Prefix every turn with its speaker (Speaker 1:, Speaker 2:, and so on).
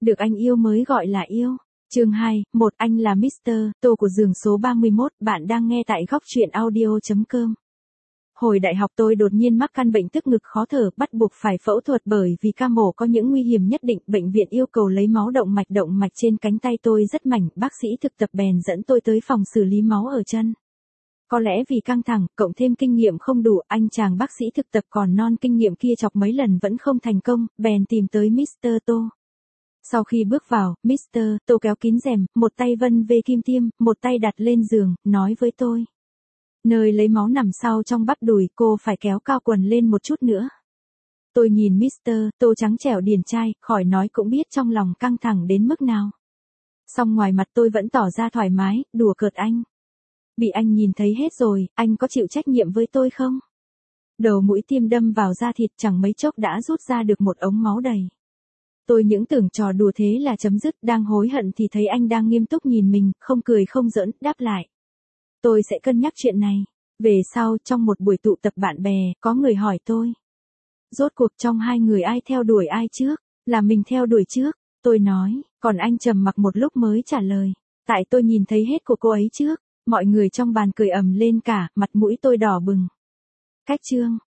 Speaker 1: Được anh yêu mới gọi là yêu. Chương 2, anh là Mr. Tô của giường số 31, bạn đang nghe tại góc truyện audio.com. Hồi đại học tôi đột nhiên mắc căn bệnh tức ngực khó thở, bắt buộc phải phẫu thuật bởi vì ca mổ có những nguy hiểm nhất định. Bệnh viện yêu cầu lấy máu động mạch trên cánh tay tôi rất mảnh, bác sĩ thực tập bèn dẫn tôi tới phòng xử lý máu ở chân. Có lẽ vì căng thẳng, cộng thêm kinh nghiệm không đủ, anh chàng bác sĩ thực tập còn non kinh nghiệm kia chọc mấy lần vẫn không thành công, bèn tìm tới Mr. Tô. Sau khi bước vào, Mr. Tô kéo kín rèm, một tay vân về kim tiêm, một tay đặt lên giường, nói với tôi. Nơi lấy máu nằm sau trong bắp đùi, cô phải kéo cao quần lên một chút nữa. Tôi nhìn Mr. Tô trắng trẻo điển trai, khỏi nói cũng biết trong lòng căng thẳng đến mức nào. Song ngoài mặt tôi vẫn tỏ ra thoải mái, đùa cợt anh. Bị anh nhìn thấy hết rồi, anh có chịu trách nhiệm với tôi không? Đầu mũi tiêm đâm vào da thịt chẳng mấy chốc đã rút ra được một ống máu đầy. Tôi những tưởng trò đùa thế là chấm dứt, đang hối hận thì thấy anh đang nghiêm túc nhìn mình, không cười không giỡn, đáp lại. Tôi sẽ cân nhắc chuyện này. Về sau, trong một buổi tụ tập bạn bè, có người hỏi tôi. Rốt cuộc trong hai người ai theo đuổi ai trước? Là mình theo đuổi trước, tôi nói, còn anh trầm mặc một lúc mới trả lời. Tại tôi nhìn thấy hết của cô ấy trước. Mọi người trong bàn cười ầm lên cả, mặt mũi tôi đỏ bừng. Cách chương.